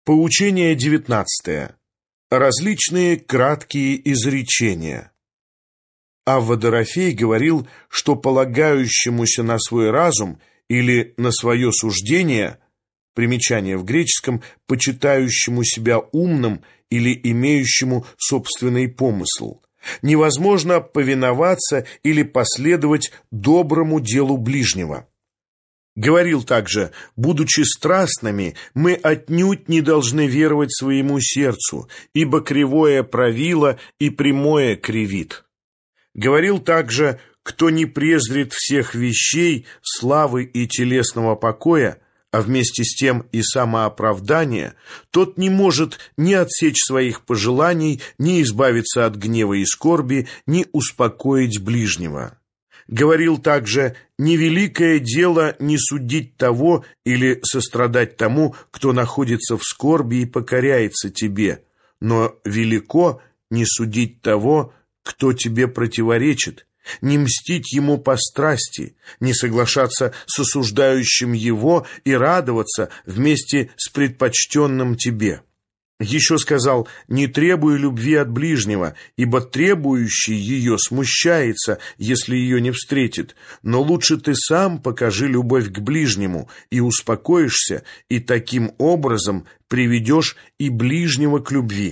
Поучение 19. Различные краткие изречения. Авва Дорофей говорил, что полагающемуся на свой разум или на свое суждение, примечание в греческом, почитающему себя умным или имеющему собственный помысл, невозможно повиноваться или последовать доброму делу ближнего. Говорил также: будучи страстными, мы отнюдь не должны веровать своему сердцу, ибо кривое правило и прямое кривит. Говорил также: кто не презрит всех вещей, славы и телесного покоя, а вместе с тем и самооправдания, тот не может ни отсечь своих пожеланий, ни избавиться от гнева и скорби, ни успокоить ближнего. Говорил также: невеликое дело не судить того или сострадать тому, кто находится в скорби и покоряется тебе, но велико не судить того, кто тебе противоречит, не мстить ему по страсти, не соглашаться с осуждающим его и радоваться вместе с предпочтенным тебе. Еще сказал: не требуй любви от ближнего, ибо требующий ее смущается, если ее не встретит, но лучше ты сам покажи любовь к ближнему и успокоишься, и таким образом приведешь и ближнего к любви.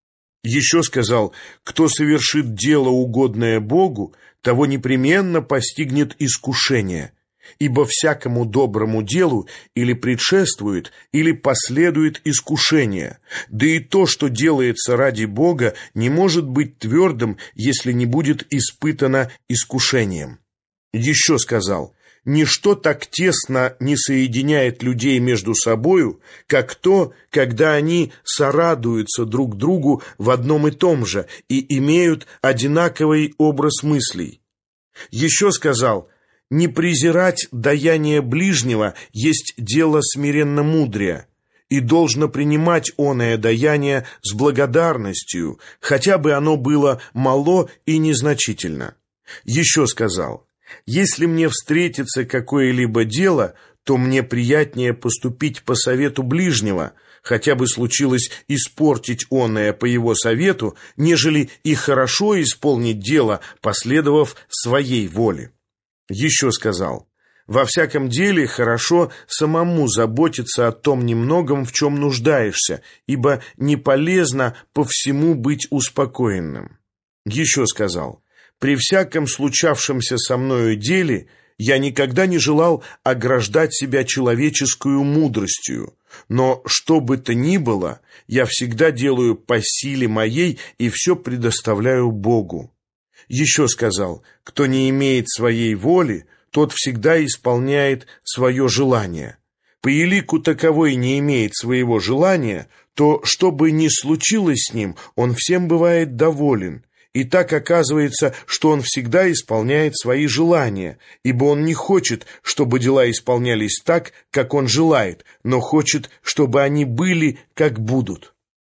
Еще сказал: кто совершит дело, угодное Богу, того непременно постигнет искушение, ибо всякому доброму делу или предшествует, или последует искушение, да и то, что делается ради Бога, не может быть твердым, если не будет испытано искушением. Еще сказал: ничто так тесно не соединяет людей между собою, как то, когда они сорадуются друг другу в одном и том же и имеют одинаковый образ мыслей. Еще сказал: не презирать даяние ближнего есть дело смиренно-мудрия, и должно принимать оное даяние с благодарностью, хотя бы оно было мало и незначительно. Еще сказал: если мне встретится какое-либо дело, то мне приятнее поступить по совету ближнего, хотя бы случилось испортить оное по его совету, нежели и хорошо исполнить дело, последовав своей воле. Еще сказал: во всяком деле хорошо самому заботиться о том немногом, в чем нуждаешься, ибо не полезно по всему быть успокоенным. Еще сказал: при всяком случавшемся со мною деле я никогда не желал ограждать себя человеческую мудростью, но что бы то ни было, я всегда делаю по силе моей и все предоставляю Богу. Еще сказал: кто не имеет своей воли, тот всегда исполняет свое желание. По елику таковой не имеет своего желания, то, что бы ни случилось с ним, он всем бывает доволен. И так оказывается, что он всегда исполняет свои желания, ибо он не хочет, чтобы дела исполнялись так, как он желает, но хочет, чтобы они были, как будут.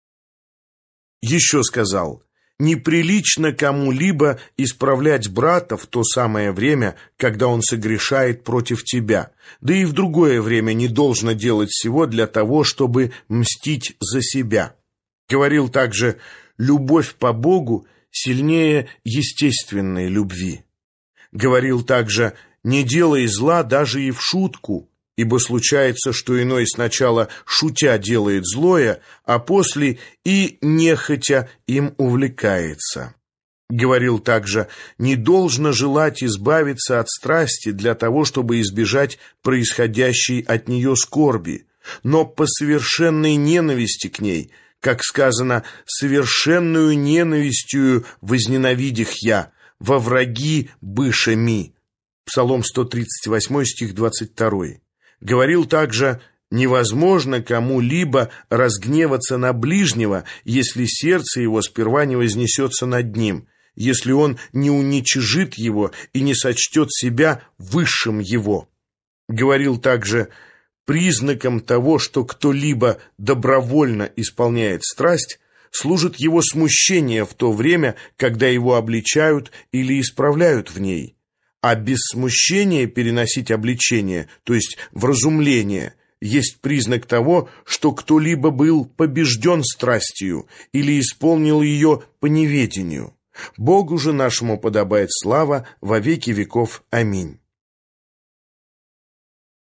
Еще сказал: неприлично кому-либо исправлять брата в то самое время, когда он согрешает против тебя, да и в другое время не должно делать всего для того, чтобы мстить за себя. Говорил также: любовь по Богу сильнее естественной любви. Говорил также: не делай зла даже и в шутку, ибо случается, что иной сначала шутя делает злое, а после и нехотя им увлекается. Говорил также: не должно желать избавиться от страсти для того, чтобы избежать происходящей от нее скорби, но по совершенной ненависти к ней, как сказано: совершенную ненавистью возненавидих я, во враги быша ми. Псалом 138, стих 22. Говорил также: невозможно кому-либо разгневаться на ближнего, если сердце его сперва не вознесется над ним, если он не уничижит его и не сочтет себя высшим его. Говорил также: признаком того, что кто-либо добровольно исполняет страсть, служит его смущение в то время, когда его обличают или исправляют в ней. А без смущения переносить обличение, то есть вразумление, есть признак того, что кто-либо был побежден страстью или исполнил ее по неведению. Богу же нашему подобает слава во веки веков. Аминь.